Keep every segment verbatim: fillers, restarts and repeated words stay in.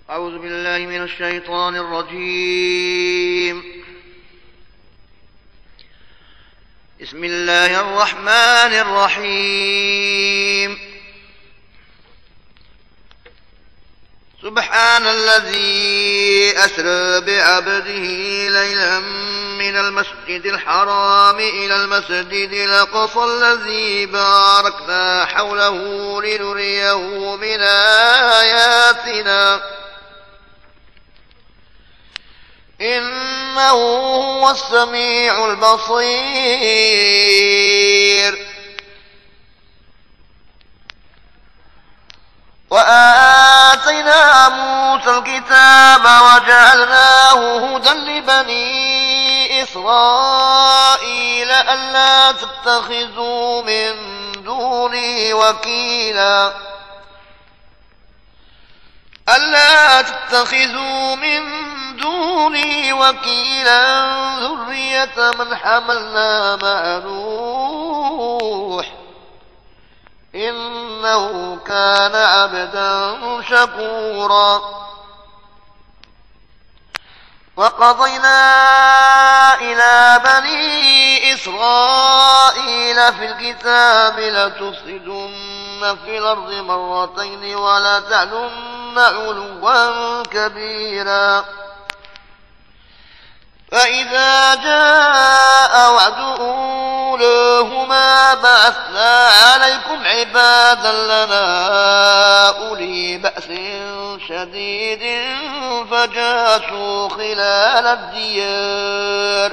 أعوذ بالله من الشيطان الرجيم. بسم الله الرحمن الرحيم. سبحان الذي أسرى بعبده ليلا من المسجد الحرام إلى المسجد الأقصى الذي باركنا حوله لنريه من آياتنا إنه هو السميع البصير. وآتينا موسى الكتاب وجعلناه هدى لبني إسرائيل ألا تتخذوا من دوني وكيلا ألا تتخذوا من دوني وكيلا ذرية من حملنا مع نوح إنه كان عبدا شكورا. وقضينا إلى بني إسرائيل في الكتاب لتفسدن في الأرض مرتين ولا تعلن علوا كبيرا. فإذا جاء وعد أولاهما بعثنا عليكم عبادا لنا أولي بأس شديد فجاسوا خلال الديار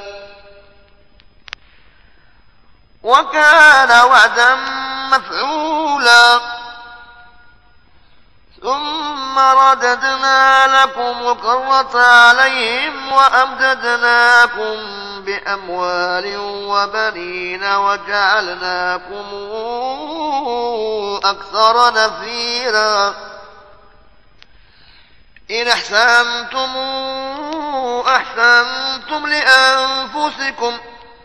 وكان وعدا مفعولا. ثم رددنا لكم الكرة عليهم وأمددناكم بأموال وبنين وجعلناكم أكثر نفيرا. إن أحسنتم أحسنتم لأنفسكم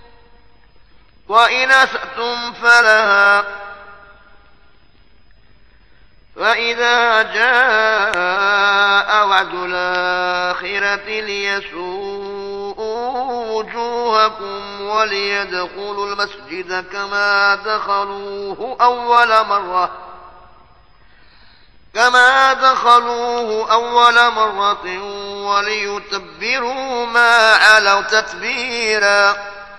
وإن أسأتم فلها. فإذا جاء وعد الآخرة ليسوءوا وجوهكم وليدخلوا المسجد كما دخلوه أول مرة كما دخلوه أول مرة وليتبروا ما علوا تتبيرا.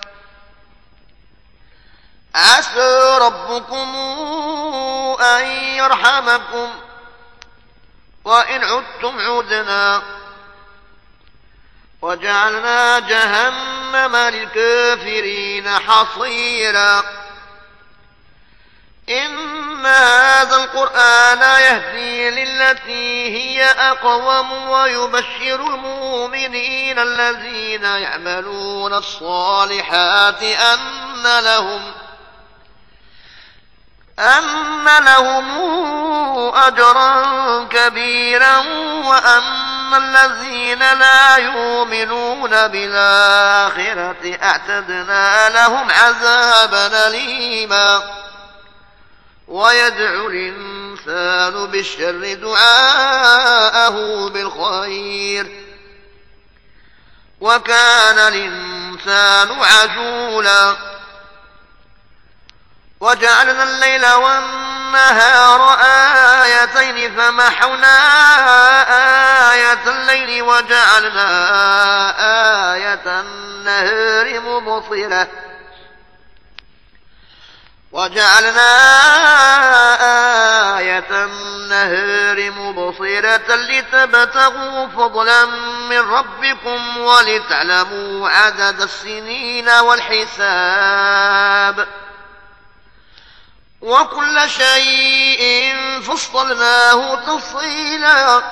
عسى ربكم أن يرحمكم وإن عدتم عدنا وجعلنا جهنم للكافرين حصيرا. إن هذا القرآن يهدي للتي هي أقوم ويبشر المؤمنين الذين يعملون الصالحات أن لهم أن لهم أجرا كبيرا وأن الذين لا يؤمنون بالآخرة أعتدنا لهم عذابا أليما. ويدعو الإنسان بالشر دعاءه بالخير وكان الإنسان عجولا. وجعلنا الليل والنهار آيتين فمحونا آية الليل وجعلنا آية النهار مبصرة وجعلنا آية النهار مبصرة لتبتغوا فضلا من ربكم ولتعلموا عدد السنين والحساب وكل شيء فصلناه تفصيلا.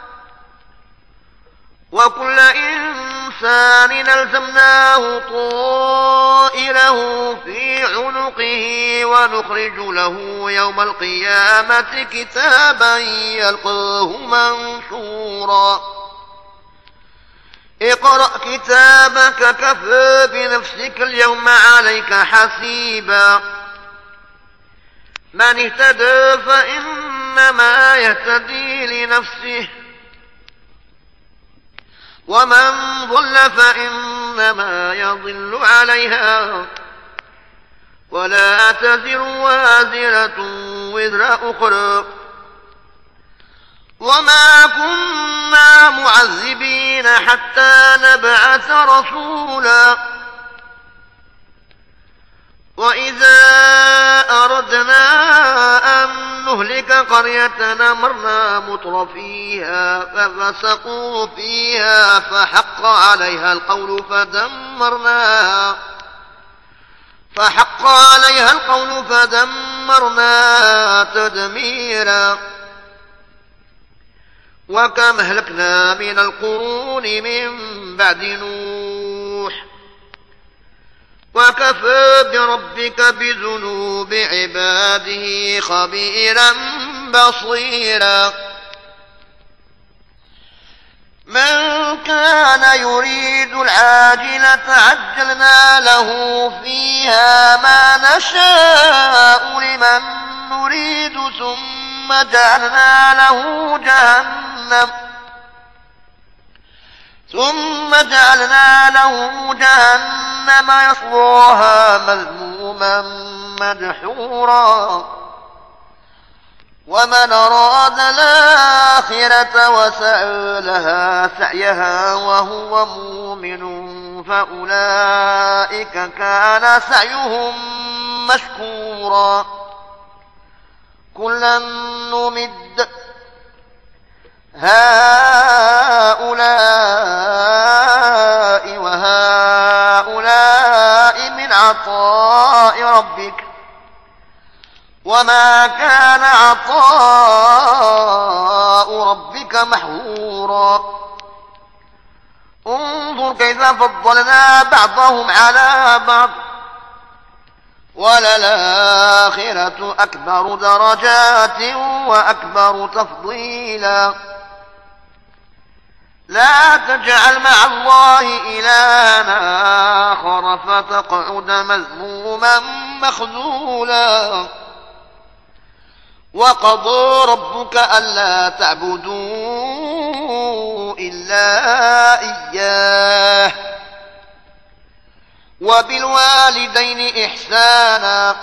وكل إنسان ألزمناه طائره في عنقه ونخرج له يوم القيامة كتابا يلقاه منشورا. اقرأ كتابك كفى بنفسك اليوم عليك حسيبا. من اهتدى فإنما يهتدي لنفسه ومن ضل فإنما يضل عليها ولا تزر وازرة وزر أخرى وما كنا معذبين حتى نبعث رسولا وإذا أردنا أن نهلك قرية أمرنا مترفيها ففسقوا فيها فحق عليها القول فدمرناها فحق عليها القول فدمرناها تدميرا وكم أهلكنا من القرون من بعد نوح وكفى بربك بذنوب عباده خبيرا بصيرا من كان يريد العاجلة عجلنا له فيها ما نشاء لمن نريد ثم جعلنا له جهنم ثم جعلنا له جهنم يصلاها مذموما مدحورا ومن أراد الآخرة وسعى لها سعيها وهو مؤمن فأولئك كان سعيهم مشكورا كلا نمد هؤلاء وهؤلاء من عطاء ربك وما كان عطاء ربك محظورا انظر كيف فضلنا بعضهم على بعض وللآخرة أكبر درجات وأكبر تفضيلا لا تجعل مع الله إلها آخر فتقعد مذموما مخذولا وقضى ربك ألا تعبدوا إلا إياه وبالوالدين إحسانا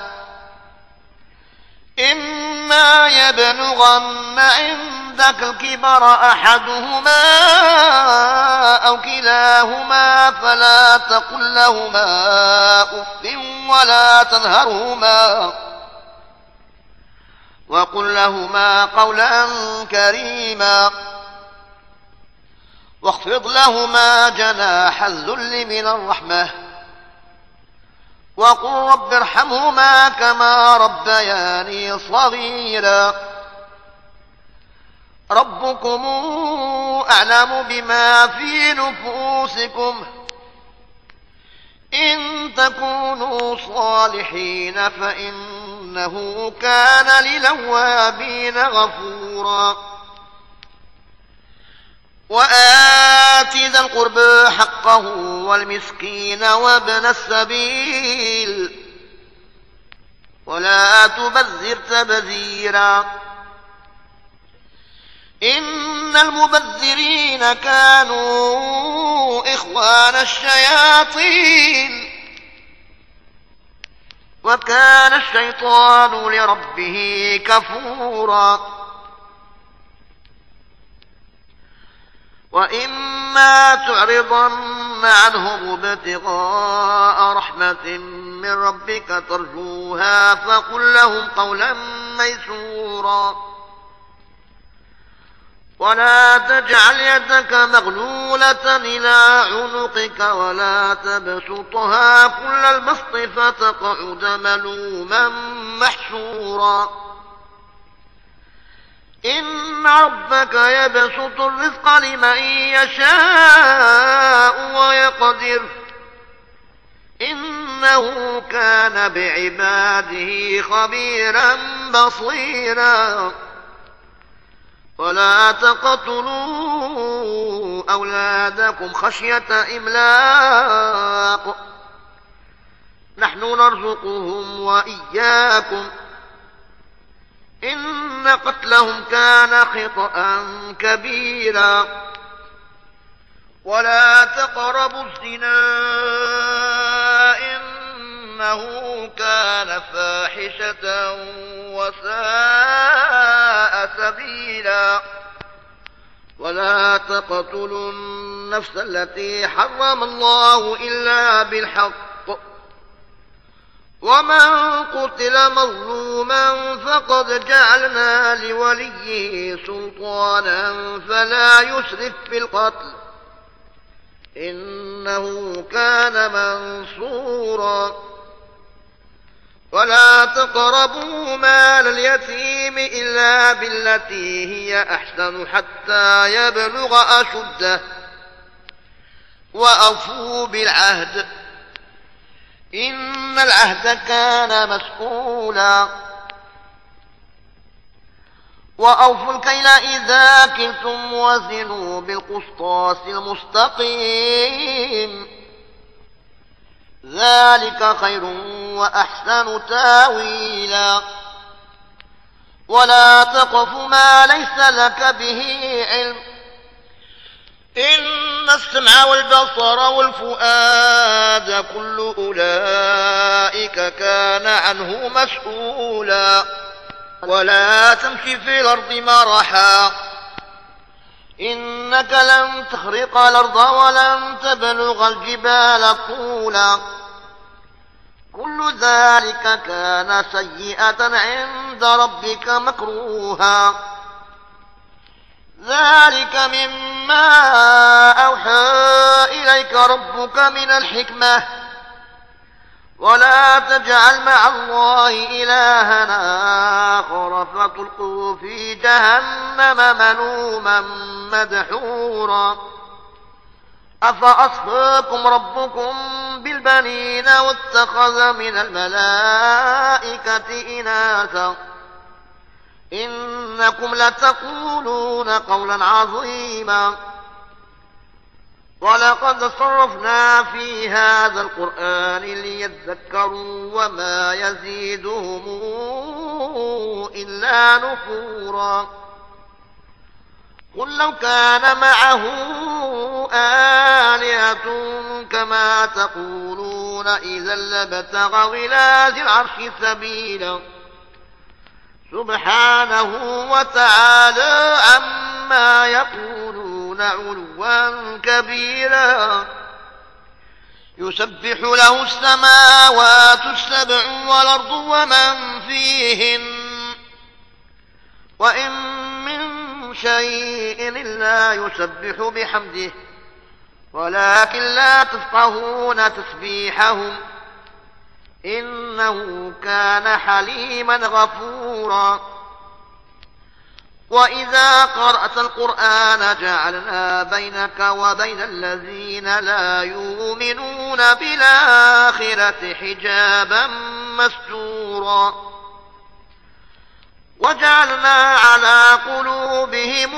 إما يبلغن عندك الكبر أحدهما أو كلاهما فلا تقل لهما أف ولا تنهرهما وقل لهما قولا كريما واخفض لهما جناح الذل من الرحمة وقل رب ارحمهما كما ربياني صغيرا ربكم أعلم بما في نفوسكم إن تكونوا صالحين فإنه كان للأوابين غفورا وآت ذا القربى حقه والمسكين وابن السبيل ولا تبذر تبذيرا إن المبذرين كانوا إخوان الشياطين وكان الشيطان لربه كفورا وإما تعرضن عنهم ابتغاء رحمة من ربك ترجوها فقل لهم قولا ميسورا ولا تجعل يدك مغلولة إلى عنقك ولا تبسطها كل البسط فتقعد ملوما محشورا إن ربك يبسط الرزق لمن يشاء ويقدر إنه كان بعباده خبيرا بصيرا ولا تقتلوا أولادكم خشية إملاق نحن نرزقهم وإياكم إن قتلهم كان خطأ كبيرا ولا تقربوا الزنا إنه كان فاحشة وساء سبيلا ولا تقتلوا النفس التي حرم الله إلا بالحق ومن قتل مظلوما فقد جعلنا لوليه سلطانا فلا يسرف في القتل إنه كان منصورا ولا تقربوا مال اليتيم إلا بالتي هي أحسن حتى يبلغ أشده وأوفوا بالعهد إن العهد كان مسؤولا وأوفوا الكيل إذا كلتم وزنوا بالقسطاس المستقيم ذلك خير وأحسن تاويلا ولا تقف ما ليس لك به علم إن السمع والبصر والفؤاد كل أولئك كان عنه مسؤولا ولا تمشي في الأرض مرحا إنك لن تخرق الأرض ولن تبلغ الجبال طولا كل ذلك كان سيئة عند ربك مكروها ذلك مما أوحى إليك ربك من الحكمة ولا تجعل مع الله إلها آخر فتلقوا في جهنم ملوما مدحورا أفأصفاكم ربكم بالبنين واتخذ من الملائكة إناثا إنكم لتقولون قولا عظيما ولقد صرفنا في هذا القرآن ليذكروا وما يزيدهم إلا نفورا قل لو كان معه آلهة كما تقولون إذا لابتغوا إلى ذي العرش سبيلا سبحانه وتعالى عما يقولون علوا كبيرا يسبح له السماوات السبع والأرض ومن فيهن وإن من شيء إلا يسبح بحمده ولكن لا تفقهون تسبيحهم إنه كان حليما غفورا وإذا قرأت القرآن جعلنا بينك وبين الذين لا يؤمنون بالآخرة حجابا مستورا وجعلنا على قلوبهم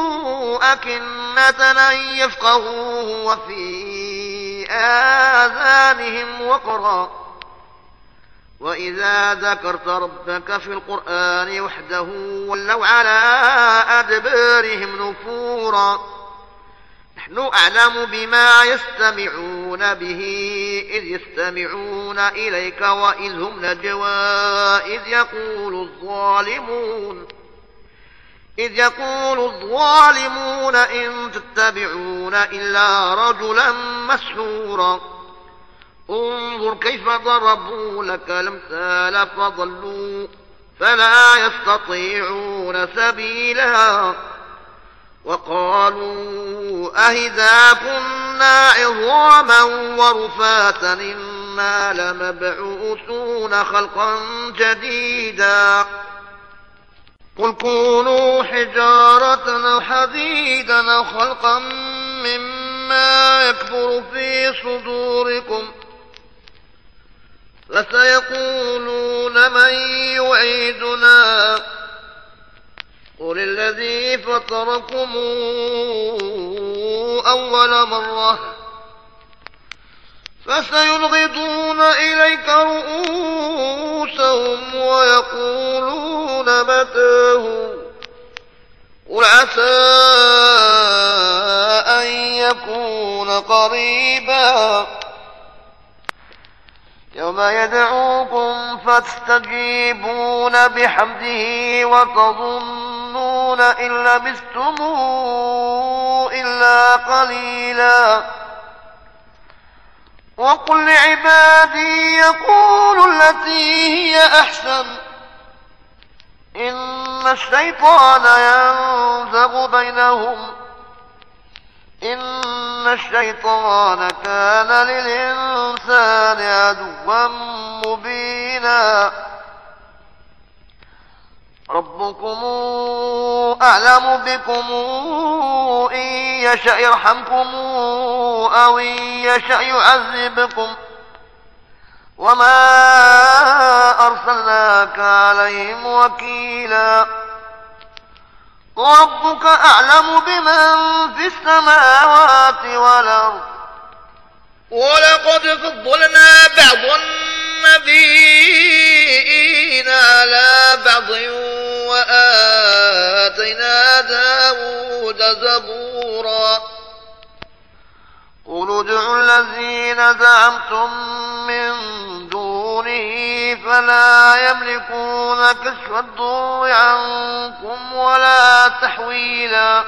أكنة أن يفقهوه وفي آذانهم وقرا وإذا ذكرت ربك في القرآن وحده ولوا على أدبارهم نفورا نحن أعلم بما يستمعون به إذ يستمعون إليك وإذ هم نجوى إذ يقول الظالمون إذ يقول الظالمون إن تتبعون إلا رجلا مسحورا انظر كيف ضربوا لك الأمثال فضلوا فلا يستطيعون سبيلا وقالوا أهذا كنا عظاما ورفاتا إنا لمبعوثون خلقا جديدا قل كونوا حجارة أو حديدا أو خلقا مما يكبر في صدوركم فسيقولون من يعيدنا قل الذي فطركم أول مرة فسينغضون إليك رؤوسهم ويقولون متاه قل عسى أن يكون قريبا يوم يدعوكم فتستجيبون بحمده وتظنون إن لبثتم إلا قليلا وقل لعبادي يقولوا التي هي أحسن إن الشيطان ينزغ بينهم إن الشيطان كان للإنسان عدوا مبينا ربكم أعلم بكم إن يشأ يرحمكم أو إن يشأ يعذبكم وما أرسلناك عليهم وكيلا ربك أعلم بمن في السماوات والأرض ولقد فضلنا بعض النبيين على بعض وآتينا داود زبورا قل ادعوا الذين زعمتم من دونه فلا يملكون كشف الضر عنكم ولا تحويلا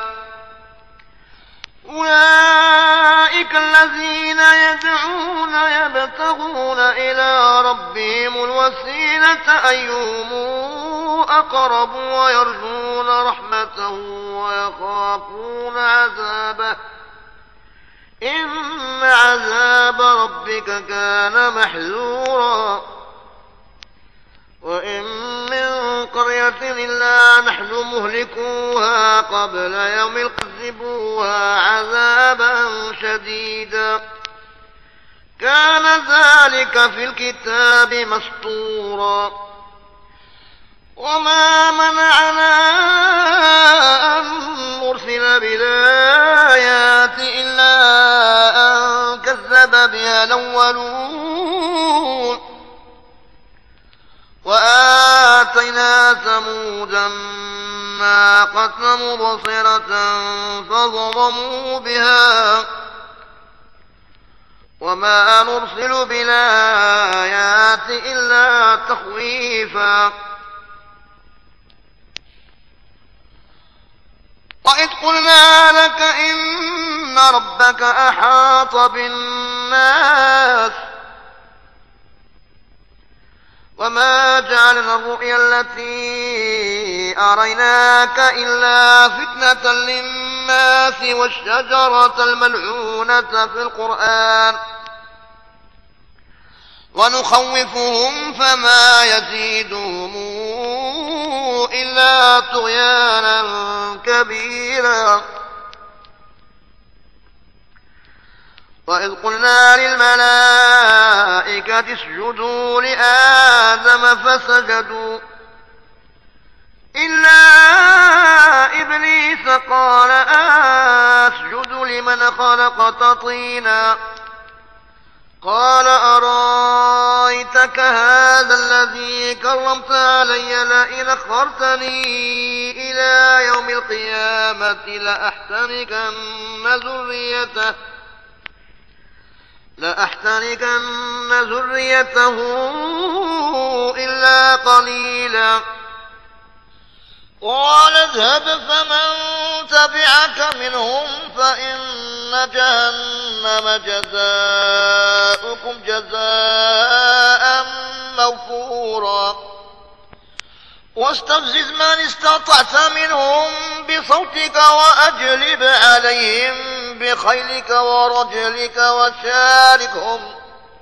أولئك الذين يدعون يبتغون إلى ربهم الوسيلة أيهم أقرب ويرجون رحمته ويخافون عذابه إن عذاب ربك كان محذورا وإن من قرية إلا نحن مهلكوها قبل يوم القذبوها عذابا شديدا كان ذلك في الكتاب مسطورا وما منعنا أن نرسل بالآيات إلا أن كذب بها الأولون وآتينا ثمود الناقة مبصرة فظلموا بها وما نرسل بالآيات إلا تخويفا وإذ قلنا لك إن ربك أحاط بالناس وما جعلنا الرؤيا التي أريناك إلا فتنة للناس والشجرة الملعونة في القرآن ونخوفهم فما يزيدهم إلا طغيانا كبيرا وإذ قلنا للملائكة اسجدوا لآدم فسجدوا إلا إبليس قال أسجد لمن خلقت طينا قال أرأيتك هذا الذي كرمت علي لئن أخرتني إلى يوم القيامة لأحترقن ذريته لأحترقن ذريته إلا قليلا قال اذهب فمن تبعك منهم فإن جهنم جزاؤكم جزاء موفورا واستفزز من استطعت منهم بصوتك وأجلب عليهم بخيلك ورجلك وشاركهم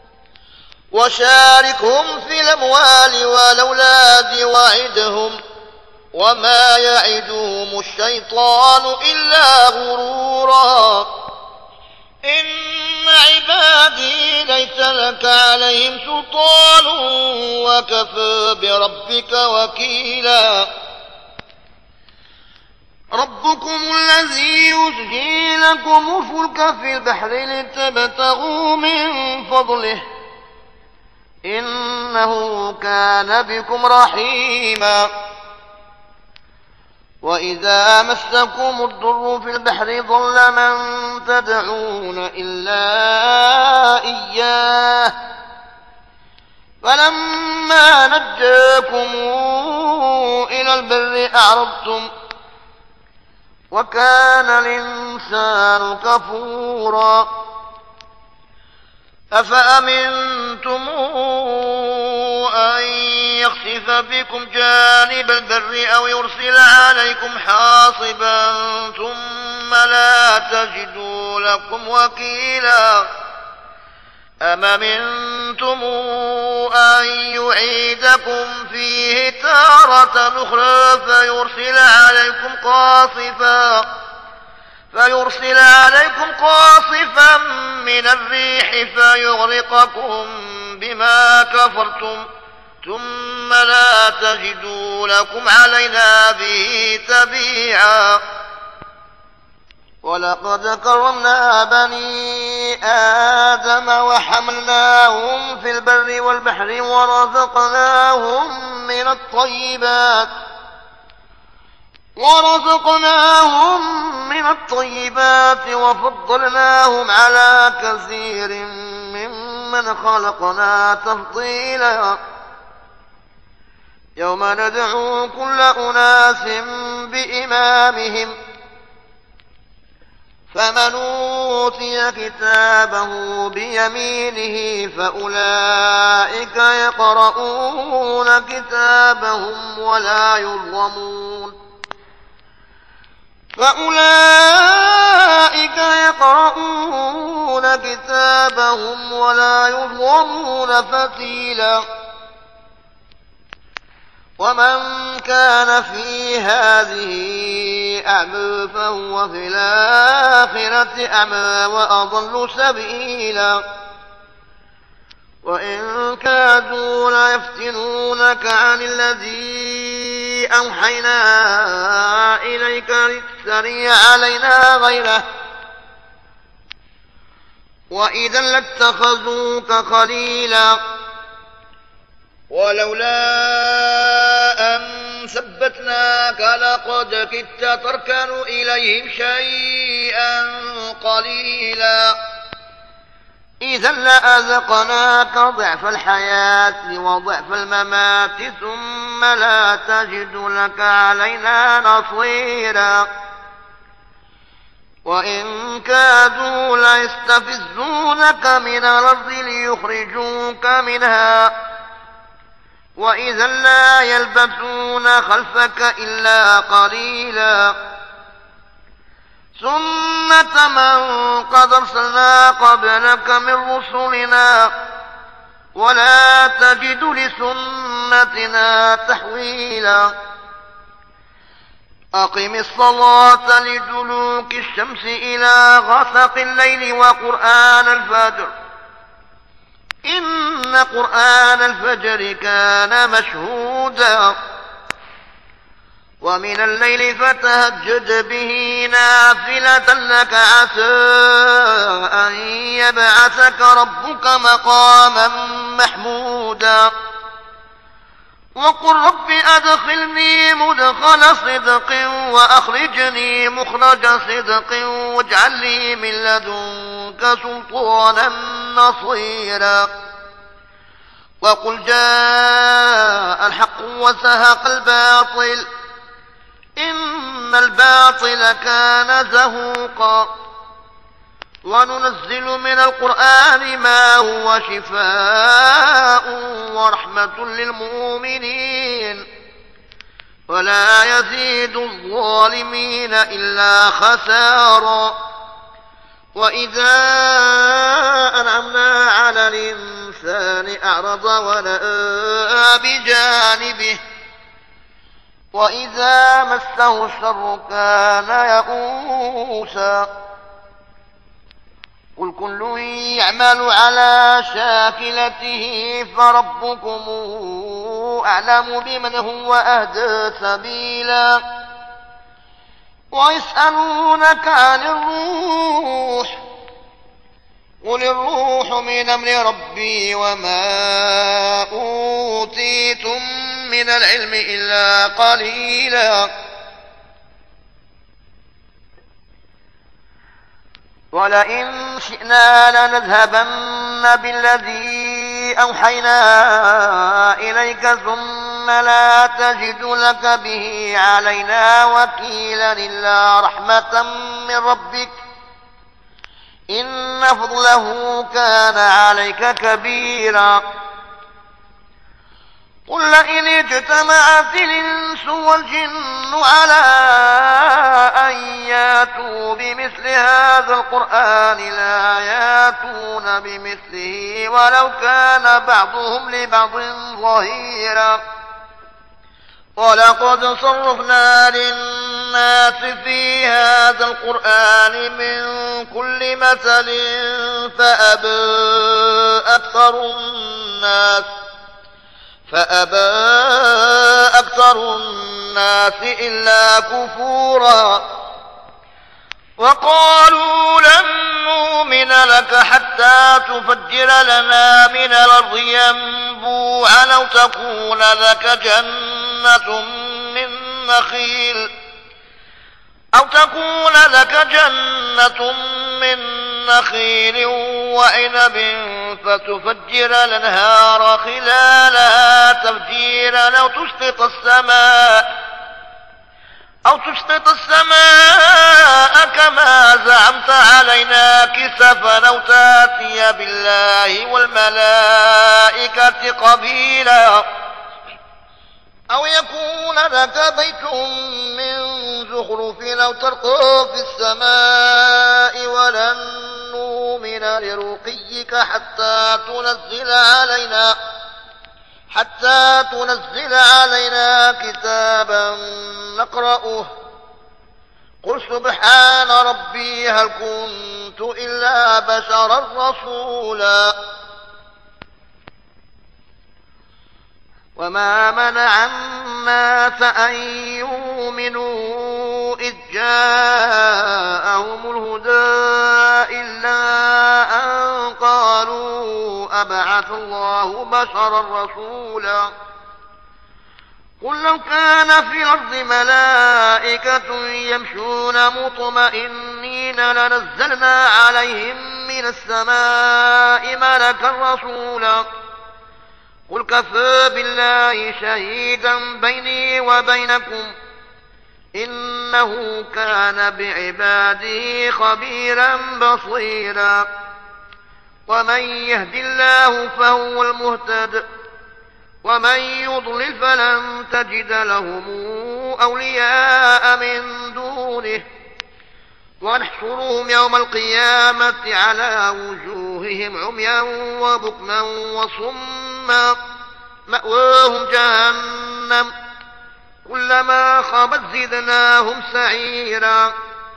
وشاركهم في الأموال والأولاد وعدهم وما يعدهم الشيطان إلا غرورا إن عبادي ليس لك عليهم سلطان وكفى بربك وكيلا ربكم الذي يزجي لكم الفلك في البحر لتبتغوا من فضله إنه كان بكم رحيما وإذا مسكم الضر في البحر ضل من تدعون إلا إياه فلما نجاكم إلى البر أعرضتم وكان الإنسان كفورا أفأمنتم أن يخسف بكم جانب البر أو يرسل عليكم حاصبا ثم لا تجدوا لكم وكيلا أم أمنتم أن يعيدكم فيه تارة أخرى فيرسل عليكم قاصفا فيرسل عليكم قاصفا من الريح فيغرقكم بما كفرتم ثم لا تجدوا لكم علينا به تبيعا ولقد كرمنا بني آدم وحملناهم في البر والبحر ورزقناهم من الطيبات ورزقناهم من الطيبات وفضلناهم على كثير ممن خلقنا تفضيلا يوم ندعو كل أناس بإمامهم فمن أوتي كتابه بيمينه فأولئك يقرؤون كتابهم ولا يظلمون فأولئك يقرؤون كتابهم ولا يظلمون فتيلا ومن كان في هذه أعمى فهو في الآخرة أعمى وأضل سبيلا وإن كادوا ليفتنونك عن الذي أوحينا إليك لتفتري علينا غيره وإذا لاتخذوك خليلا ولولا أن ثبتناك لقد كدت تركن إليهم شيئا قليلا إذا لأذقناك ضعف الحياة وضعف الممات ثم لا تجد لك علينا نصيرا وإن كادوا ليستفزونك من الأرض ليخرجوك منها وإذا لا يلبثون خلفك إلا قليلا سنة من قد أرسلنا قبلك من رسلنا ولا تجد لسنتنا تحويلا أقم الصلاة لدلوك الشمس إلى غسق الليل وقرآن الفجر إن قرآن الفجر كان مشهودا ومن الليل فتهجد به نافلة لك عسى أن يبعثك ربك مقاما محمودا وقل رب أدخلني مدخل صدق وأخرجني مخرج صدق واجعل لي من لدنك سلطانا نصيرا وقل جاء الحق وزهق الباطل إن الباطل كان زهوقا وننزل من القرآن ما هو شفاء ورحمة للمؤمنين ولا يزيد الظالمين إلا خسارا وإذا أنعمنا على الإنسان أعرض ونأى بجانبه وإذا مسه الشر كان يئوسا قل كل يعمل على شاكلته فربكم أعلم بمن هو أهدى سبيلا ويسألونك عن الروح قل الروح من أمر ربي وما أوتيتم من العلم إلا قليلا ولئن شئنا لنذهبن بالذي أوحينا إليك ثم لا تجد لك به علينا وكيلا إلا رحمة من ربك إن فضله كان عليك كبيرا. قل لئن اجتمعت الإنس والجن على أن ياتوا بمثل هذا القرآن لا ياتون بمثله ولو كان بعضهم لبعض ظهيرا. ولقد صرفنا للناس في هذا القرآن من كل مثل فأبى أكثر الناس فأبى أكثر الناس إلا كفورا. وقالوا لن نؤمن لك حتى تفجر لنا من الأرض ينبوعا أو تكون لك جنة من نخيل أو تكون لك جنة من نخيل وعنب فتفجر الأنهار خلالها تفجيرا أو تسقط السماء أو تسقط السماء كما زعمت علينا كسفا أو تأتي بالله والملائكة قبيلا أو يكون لك بيت من زخرف أو ترقى في السماء ولن نؤمن لرقيك حتى تنزل علينا حتى تنزل علينا كتابا نقرأه. قل سبحان ربي هل كنت إلا بشرا رسولا. وما منع الناس أن يؤمنوا إذ جاءهم الهدى إلا أن قالوا أبعث الله بشرا رسولا. قل لو كان في الأرض ملائكة يمشون مطمئنين لنزلنا عليهم من السماء ملكا رسولا. قل كفى بالله شهيدا بيني وبينكم إنه كان بعباده خبيرا بصيرا. ومن يهد الله فهو المهتد ومن يضلل فلن تجد لهم أولياء من دونه ونحشرهم يوم القيامة على وجوههم عميا وبكما وصما مأواهم جهنم كلما خبت زدناهم سعيرا.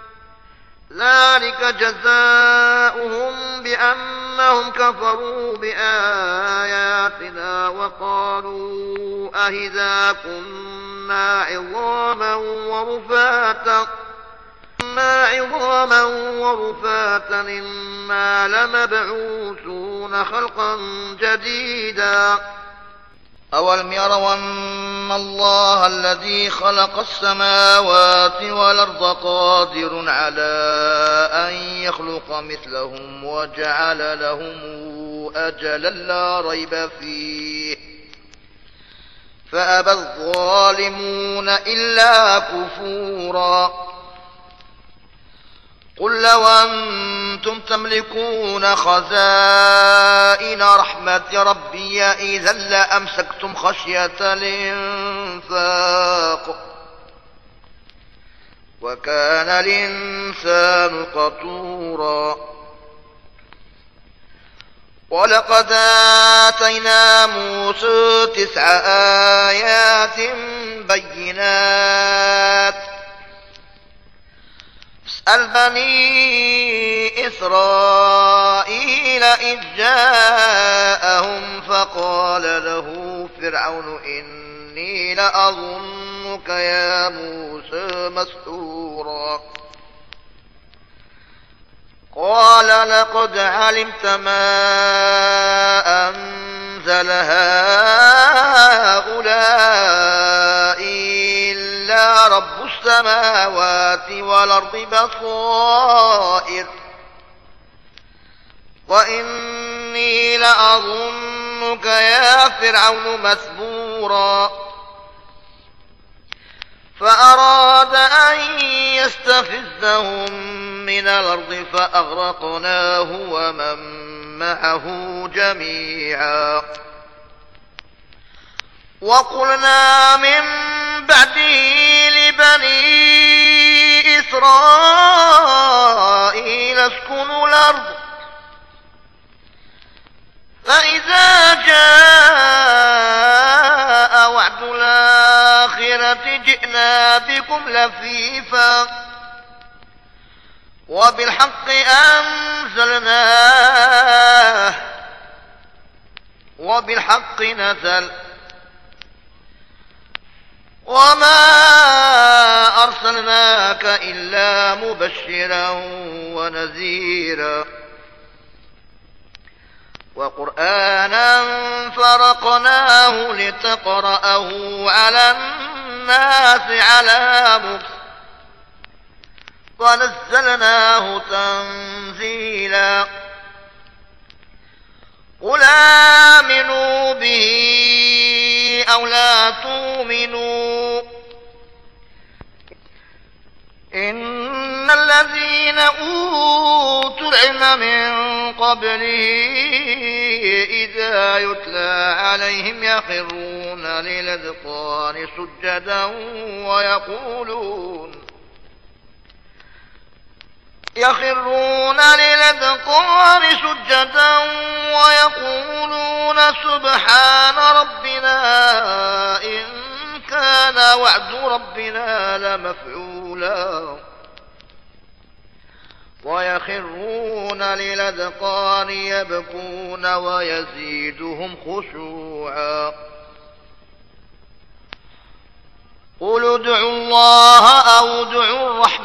ذلك جزاؤهم بأنهم كفروا بآياتنا وقالوا أهذا كنا عظاما ورفاتا إنا عظاما ورفاتا إنا لمبعوثون خلقا جديدا. أولم يروا أن الله الذي خلق السماوات والأرض قادر على أن يخلق مثلهم وجعل لهم أجلا لا ريب فيه فأبى الظالمون إلا كفورا. قل لو أنتم تملكون خزائن رحمة ربي إذا لأمسكتم خشية الإنفاق وكان الإنسان قتورا. ولقد آتينا موسى تسع آيات بينات اسأل بني إسرائيل إذ جاءهم فقال له فرعون إني لأظنك يا موسى مسحورا. قال لقد علمت ما أنزل هؤلاء إلا رب السماوات والأرض بصائر وإني لأظنك يا فرعون مثبورا فأراد أن يستفزهم من الأرض فأغرقناه ومن معه جميعا وقلنا من بعده لبني إسرائيل اسكنوا الأرض فإذا جاء وعد الآخرة جئنا بكم لفيفا وبالحق أنزلناه وبالحق نزل وما أرسلناك إلا مبشرا ونذيرا وقرآنا فرقناه لتقرأه على الناس على مكث ونزلناه تنزيلا قل آمنوا به أو لا تؤمنوا إن الذين أوتوا العلم من قبله إذا يتلى عليهم يخرون للأذقان سجدا ويقولون يخرون للأذقان سجدا ويقولون سبحان ربنا إن كان وعد ربنا لمفعولا ويخرون للأذقان يبكون ويزيدهم خشوعا قل ادعوا الله أو ادعوا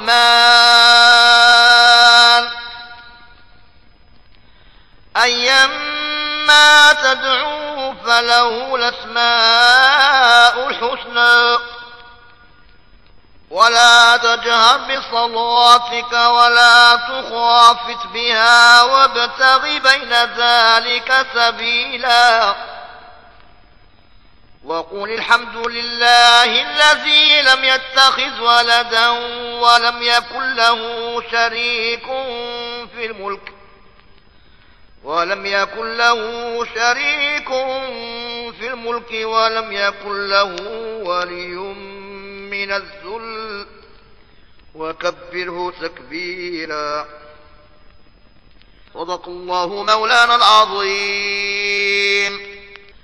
الرحمن أيما تدعوا فله الأسماء الحسنى ولا تجهر بصلاتك ولا تخافت بها وابتغ بين ذلك سبيلا وقل الحمد لله الذي لم يتخذ ولدا ولم يكن له شريك في الملك ولم يكن له شريك في الملك ولم يكن له ولي من الذل وكبره تكبيرا صدق الله مولانا العظيم.